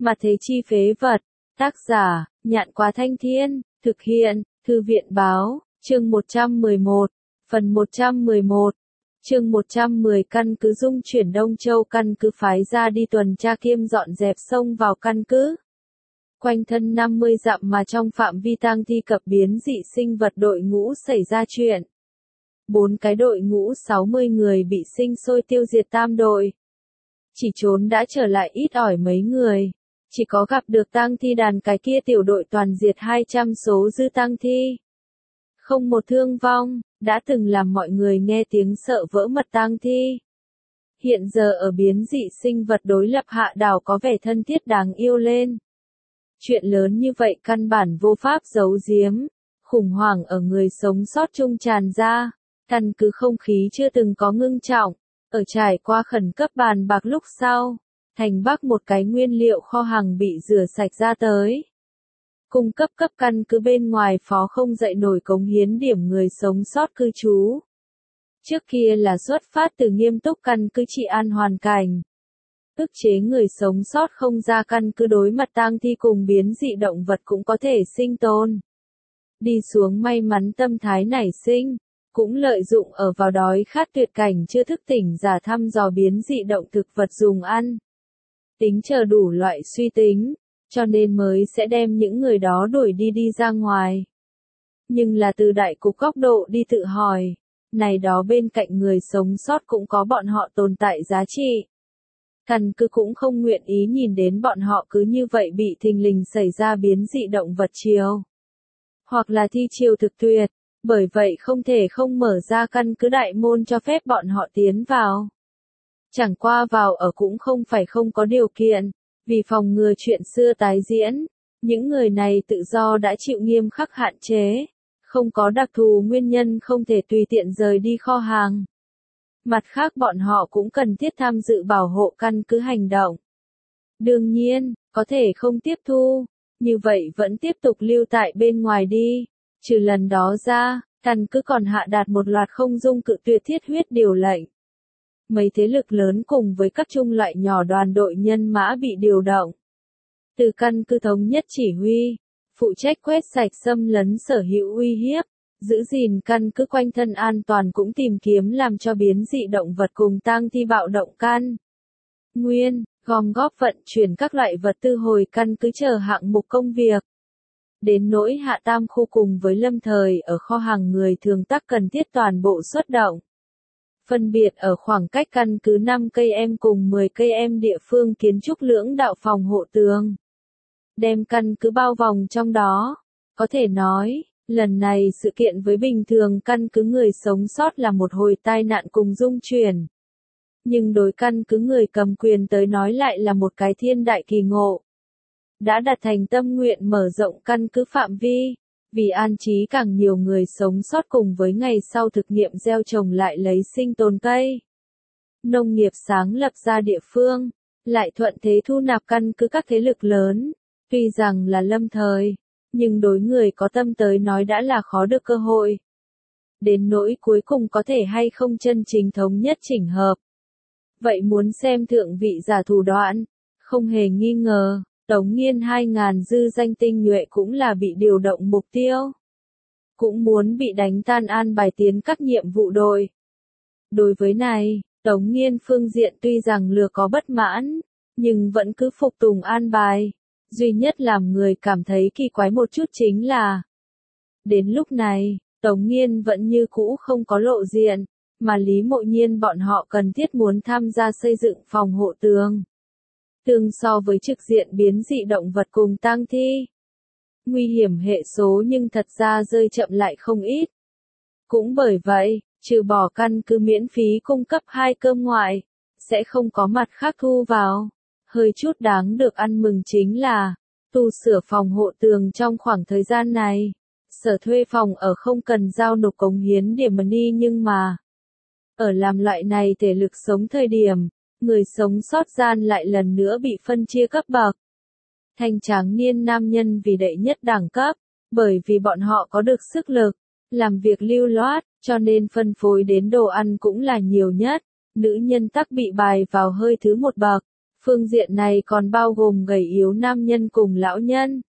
Mà thế chi phế vật. Tác giả, Nhạn Quá Thanh Thiên, thực hiện, Thư viện báo, chương 111, phần 111. Chương 110 căn cứ Dung chuyển Đông Châu căn cứ phái ra đi tuần tra kiêm dọn dẹp sông vào căn cứ. Quanh thân 50 dặm mà trong phạm vi tang thi cập biến dị sinh vật đội ngũ xảy ra chuyện. 4 cái đội ngũ 60 người bị sinh sôi tiêu diệt tam đội. Chỉ trốn đã trở lại ít ỏi mấy người. Chỉ có gặp được tang thi đàn cái kia tiểu đội toàn diệt 200 số dư tang thi. Không một thương vong, đã từng làm mọi người nghe tiếng sợ vỡ mật tang thi. Hiện giờ ở biến dị sinh vật đối lập hạ đảo có vẻ thân thiết đáng yêu lên. Chuyện lớn như vậy căn bản vô pháp giấu giếm, khủng hoảng ở người sống sót trung tràn ra, căn cứ không khí chưa từng có ngưng trọng, ở trải qua khẩn cấp bàn bạc lúc sau, thành Bắc một cái nguyên liệu kho hàng bị rửa sạch ra tới. Cung cấp căn cứ bên ngoài phó không dậy nổi cống hiến điểm người sống sót cư trú. Trước kia là xuất phát từ nghiêm túc căn cứ trị an hoàn cảnh. Ức chế người sống sót không ra căn cứ đối mặt tang thi cùng biến dị động vật cũng có thể sinh tồn. Đi xuống may mắn tâm thái nảy sinh, cũng lợi dụng ở vào đói khát tuyệt cảnh chưa thức tỉnh giả thăm dò biến dị động thực vật dùng ăn. Tính chờ đủ loại suy tính, cho nên mới sẽ đem những người đó đuổi đi ra ngoài. Nhưng là từ đại cục góc độ đi tự hỏi, này đó bên cạnh người sống sót cũng có bọn họ tồn tại giá trị. Căn cứ cũng không nguyện ý nhìn đến bọn họ cứ như vậy bị thình lình xảy ra biến dị động vật chiều. Hoặc là thi chiều thực tuyệt, bởi vậy không thể không mở ra căn cứ đại môn cho phép bọn họ tiến vào. Chẳng qua vào ở cũng không phải không có điều kiện, vì phòng ngừa chuyện xưa tái diễn, những người này tự do đã chịu nghiêm khắc hạn chế, không có đặc thù nguyên nhân không thể tùy tiện rời đi kho hàng. Mặt khác bọn họ cũng cần thiết tham dự bảo hộ căn cứ hành động. Đương nhiên, có thể không tiếp thu, như vậy vẫn tiếp tục lưu tại bên ngoài đi. Trừ lần đó ra, căn cứ còn hạ đạt một loạt không dung cự tuyệt thiết huyết điều lệnh. Mấy thế lực lớn cùng với các trung loại nhỏ đoàn đội nhân mã bị điều động. Từ căn cứ thống nhất chỉ huy, phụ trách quét sạch xâm lấn sở hữu uy hiếp, giữ gìn căn cứ quanh thân an toàn cũng tìm kiếm làm cho biến dị động vật cùng tang thi bạo động căn. Nguyên, gom góp vận chuyển các loại vật tư hồi căn cứ chờ hạng mục công việc. Đến nỗi hạ tam khu cùng với lâm thời ở kho hàng người thường tác cần thiết toàn bộ xuất động. Phân biệt ở khoảng cách căn cứ 5 cây em cùng 10 cây em địa phương kiến trúc lưỡng đạo phòng hộ tường. Đem căn cứ bao vòng trong đó. Có thể nói, lần này sự kiện với bình thường căn cứ người sống sót là một hồi tai nạn cùng dung chuyển. Nhưng đối căn cứ người cầm quyền tới nói lại là một cái thiên đại kỳ ngộ. Đã đặt thành tâm nguyện mở rộng căn cứ phạm vi, vì an trí càng nhiều người sống sót cùng với ngày sau thực nghiệm gieo trồng lại lấy sinh tồn cây. Nông nghiệp sáng lập ra địa phương, lại thuận thế thu nạp căn cứ các thế lực lớn, tuy rằng là lâm thời, nhưng đối người có tâm tới nói đã là khó được cơ hội. Đến nỗi cuối cùng có thể hay không chân chính thống nhất chỉnh hợp. Vậy muốn xem thượng vị giả thủ đoạn, không hề nghi ngờ. Tống Nghiên 2.000 dư danh tinh nhuệ cũng là bị điều động mục tiêu. Cũng muốn bị đánh tan an bài tiến các nhiệm vụ đội. Đối với này, Tống Nghiên phương diện tuy rằng lừa có bất mãn, nhưng vẫn cứ phục tùng an bài. Duy nhất làm người cảm thấy kỳ quái một chút chính là đến lúc này, Tống Nghiên vẫn như cũ không có lộ diện, mà Lý Mộ Nhiên bọn họ cần thiết muốn tham gia xây dựng phòng hộ tường. Tương so với trực diện biến dị động vật cùng tang thi. Nguy hiểm hệ số nhưng thật ra rơi chậm lại không ít. Cũng bởi vậy, trừ bỏ căn cứ miễn phí cung cấp 2 cơm ngoại, sẽ không có mặt khác thu vào. Hơi chút đáng được ăn mừng chính là, tu sửa phòng hộ tường trong khoảng thời gian này. Sở thuê phòng ở không cần giao nộp cống hiến điểm money nhưng mà, ở làm loại này thể lực sống thời điểm, người sống sót gian lại lần nữa bị phân chia cấp bậc. Thanh tráng niên nam nhân vì đệ nhất đẳng cấp, bởi vì bọn họ có được sức lực, làm việc lưu loát, cho nên phân phối đến đồ ăn cũng là nhiều nhất. Nữ nhân tắc bị bài vào hơi thứ một bậc, Phương diện này còn bao gồm gầy yếu nam nhân cùng lão nhân.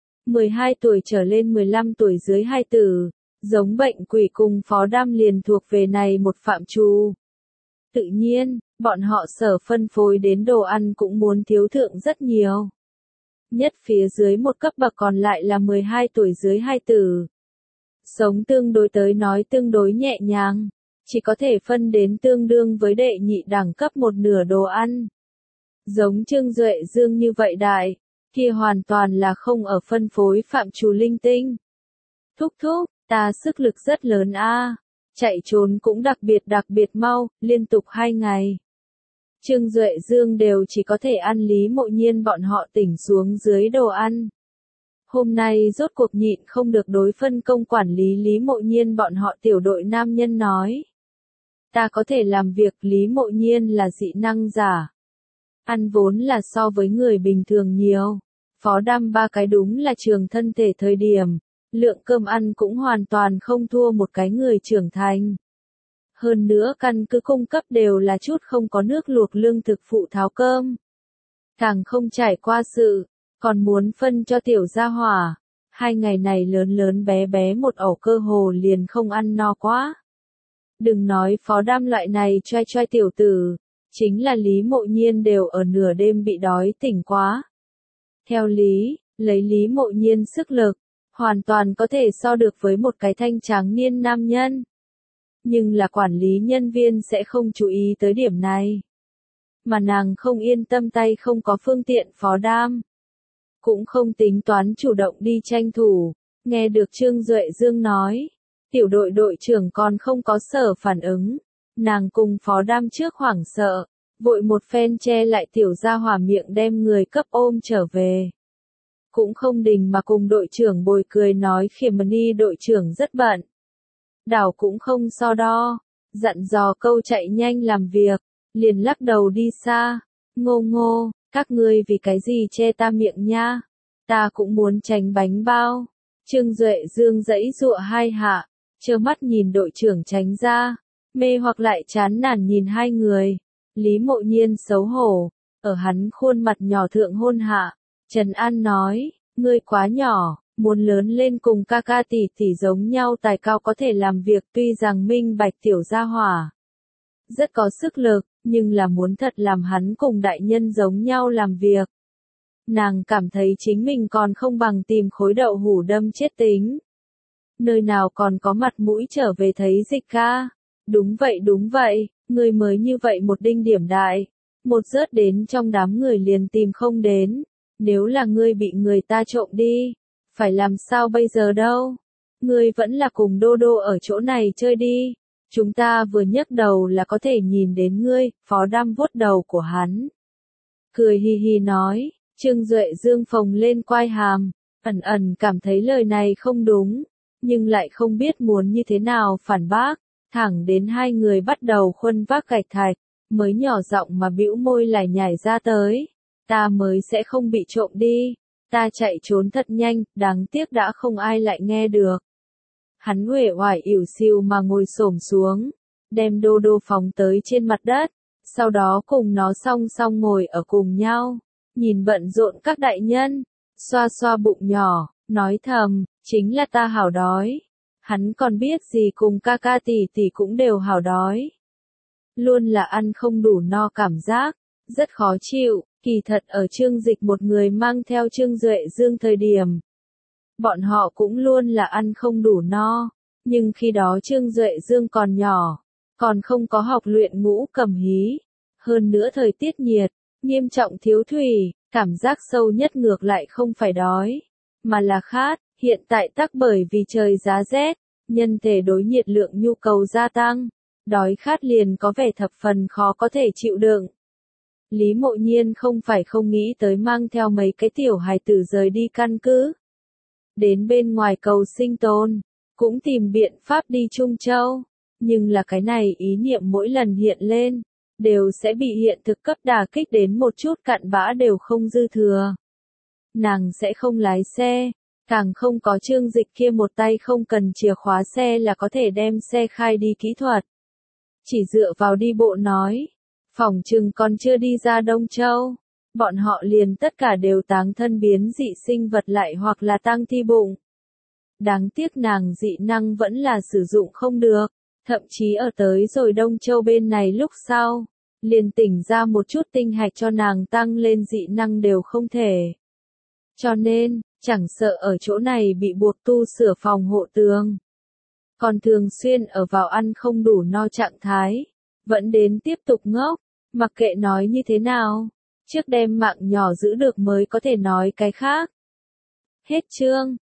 12 tuổi trở lên 15 tuổi dưới hai tử, giống bệnh quỷ cùng Phó Đam liền thuộc về này một phạm trù. Tự nhiên, bọn họ sở phân phối đến đồ ăn cũng muốn thiếu thượng rất nhiều. Nhất phía dưới một cấp bậc còn lại là 12 tuổi dưới hai tử. Sống tương đối tới nói tương đối nhẹ nhàng, chỉ có thể phân đến tương đương với đệ nhị đẳng cấp một nửa đồ ăn. Giống Trương Duệ Dương như vậy đại, kia hoàn toàn là không ở phân phối phạm trù linh tinh. Thúc thúc, ta sức lực rất lớn a, chạy trốn cũng đặc biệt mau, liên tục 2 ngày. Trương Duệ Dương đều chỉ có thể ăn Lý Mộ Nhiên bọn họ tỉnh xuống dưới đồ ăn. Hôm nay rốt cuộc nhịn không được đối phân công quản lý Lý Mộ Nhiên bọn họ tiểu đội nam nhân nói. Ta có thể làm việc, Lý Mộ Nhiên là dị năng giả. Ăn vốn là so với người bình thường nhiều. Phó Đam 3 cái đúng là trường thân thể thời điểm. Lượng cơm ăn cũng hoàn toàn không thua một cái người trưởng thành. Hơn nữa căn cứ cung cấp đều là chút không có nước luộc lương thực phụ tháo cơm. Càng không trải qua sự, còn muốn phân cho tiểu gia hỏa. 2 ngày này lớn lớn bé bé một ổ cơ hồ liền không ăn no quá. Đừng nói Phó Đam loại này choai choai tiểu tử, chính là Lý Mộ Nhiên đều ở nửa đêm bị đói tỉnh quá. Theo lý, lấy Lý Mộ Nhiên sức lực, hoàn toàn có thể so được với một cái thanh tráng niên nam nhân. Nhưng là quản lý nhân viên sẽ không chú ý tới điểm này. Mà nàng không yên tâm tay không có phương tiện Phó Đam. Cũng không tính toán chủ động đi tranh thủ, nghe được Trương Duệ Dương nói. Tiểu đội đội trưởng còn không có sở phản ứng. Nàng cùng Phó Đam trước hoảng sợ, vội một phen che lại tiểu gia hỏa miệng đem người cấp ôm trở về. Cũng không đình mà cùng đội trưởng bồi cười nói Khiêm đội trưởng rất bận. Đảo cũng không so đo, dặn dò câu chạy nhanh làm việc, liền lắc đầu đi xa. Ngô ngô, các ngươi vì cái gì che ta miệng nha, ta cũng muốn tránh bánh bao. Trương Duệ Dương giãy giụa 2 hạ, trơ mắt nhìn đội trưởng tránh ra, mê hoặc lại chán nản nhìn 2 người. Lý Mộ Nhiên xấu hổ, ở hắn khuôn mặt nhỏ thượng hôn hạ, Trần An nói, ngươi quá nhỏ, muốn lớn lên cùng ca ca tỷ tỷ giống nhau tài cao có thể làm việc, tuy rằng minh bạch tiểu gia hỏa rất có sức lực, nhưng là muốn thật làm hắn cùng đại nhân giống nhau làm việc. Nàng cảm thấy chính mình còn không bằng tìm khối đậu hũ đâm chết tính. Nơi nào còn có mặt mũi trở về thấy Dịch ca. Đúng vậy, ngươi mới như vậy một đinh điểm đại. Một rớt đến trong đám người liền tìm không đến. Nếu là ngươi bị người ta trộm đi, phải làm sao bây giờ đâu? Ngươi vẫn là cùng Đô Đô ở chỗ này chơi đi. Chúng ta vừa nhấc đầu là có thể nhìn đến ngươi. Phó Đam vuốt đầu của hắn, cười hi hi nói. Trương Duệ Dương phồng lên quai hàm, ẩn ẩn cảm thấy lời này không đúng, nhưng lại không biết muốn như thế nào phản bác, thẳng đến 2 người bắt đầu khuân vác gạch thạch, mới nhỏ giọng mà bĩu môi lải nhải ra tới, ta mới sẽ không bị trộm đi, ta chạy trốn thật nhanh, đáng tiếc đã không ai lại nghe được. Hắn uể oải ỉu xìu mà ngồi xổm xuống, đem Đô Đô phóng tới trên mặt đất, sau đó cùng nó song song ngồi ở cùng nhau. Nhìn bận rộn các đại nhân, xoa xoa bụng nhỏ, nói thầm, chính là ta hảo đói. Hắn còn biết gì cùng ca ca tỷ tỷ cũng đều hảo đói. Luôn là ăn không đủ no cảm giác, rất khó chịu, kỳ thật ở Trương Dịch một người mang theo Trương Duệ Dương thời điểm. Bọn họ cũng luôn là ăn không đủ no, nhưng khi đó Trương Duệ Dương còn nhỏ, còn không có học luyện ngũ cầm hí. Hơn nữa thời tiết nhiệt, nghiêm trọng thiếu thủy, cảm giác sâu nhất ngược lại không phải đói, mà là khát. Hiện tại tắc bởi vì trời giá rét, nhân thể đối nhiệt lượng nhu cầu gia tăng, đói khát liền có vẻ thập phần khó có thể chịu đựng. Lý Mộ Nhiên không phải không nghĩ tới mang theo mấy cái tiểu hài tử rời đi căn cứ, đến bên ngoài cầu sinh tồn, cũng tìm biện pháp đi Trung Châu, nhưng là cái này ý niệm mỗi lần hiện lên, đều sẽ bị hiện thực cấp đả kích đến một chút cặn bã đều không dư thừa. Nàng sẽ không lái xe, càng không có Trương Dịch kia một tay không cần chìa khóa xe là có thể đem xe khai đi kỹ thuật. Chỉ dựa vào đi bộ nói, Phỏng chừng còn chưa đi ra Đông Châu. Bọn họ liền tất cả đều táng thân biến dị sinh vật lại hoặc là tang thi bụng. Đáng tiếc nàng dị năng vẫn là sử dụng không được, thậm chí ở tới rồi Đông Châu bên này lúc sau, liền tỉnh ra một chút tinh hạch cho nàng tăng lên dị năng đều không thể. Cho nên, chẳng sợ ở chỗ này bị buộc tu sửa phòng hộ tường, còn thường xuyên ở vào ăn không đủ no trạng thái, vẫn đến tiếp tục ngốc, mặc kệ nói như thế nào, trước đem mạng nhỏ giữ được mới có thể nói cái khác. Hết chương.